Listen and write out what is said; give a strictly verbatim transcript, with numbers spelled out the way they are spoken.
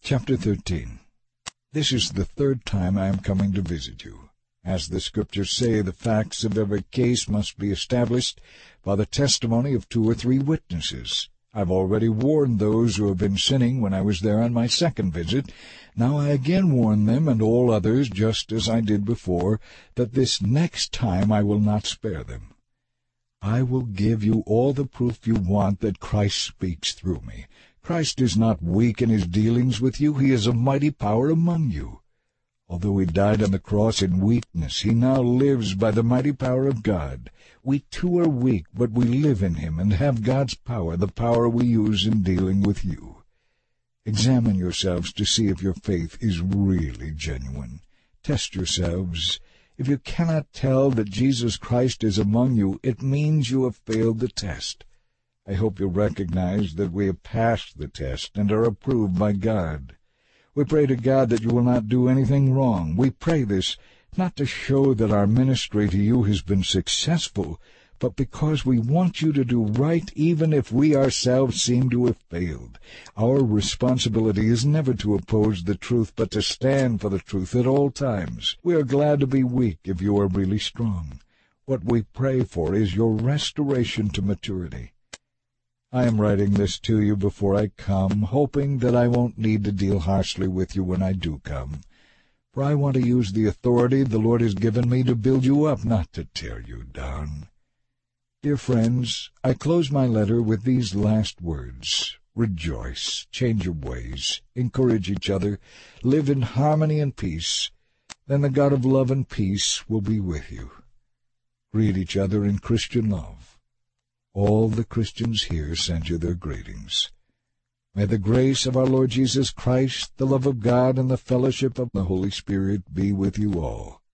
Chapter thirteen. This is the third time I am coming to visit you. As the Scriptures say, the facts of every case must be established by the testimony of two or three witnesses. I've already warned those who have been sinning when I was there on my second visit. Now I again warn them and all others, just as I did before, that this next time I will not spare them. I will give you all the proof you want that Christ speaks through me. Christ is not weak in his dealings with you. He is a mighty power among you. Although he died on the cross in weakness, he now lives by the mighty power of God. We too are weak, but we live in him and have God's power, the power we use in dealing with you. Examine yourselves to see if your faith is really genuine. Test yourselves. If you cannot tell that Jesus Christ is among you, it means you have failed the test. I hope you recognize that we have passed the test and are approved by God. We pray to God that you will not do anything wrong. We pray this not to show that our ministry to you has been successful, but because we want you to do right even if we ourselves seem to have failed. Our responsibility is never to oppose the truth, but to stand for the truth at all times. We are glad to be weak if you are really strong. What we pray for is your restoration to maturity. I am writing this to you before I come, hoping that I won't need to deal harshly with you when I do come. For I want to use the authority the Lord has given me to build you up, not to tear you down. Dear friends, I close my letter with these last words. Rejoice, change your ways, encourage each other, live in harmony and peace. Then the God of love and peace will be with you. Greet each other in Christian love. All the Christians here send you their greetings. May the grace of our Lord Jesus Christ, the love of God, and the fellowship of the Holy Spirit be with you all.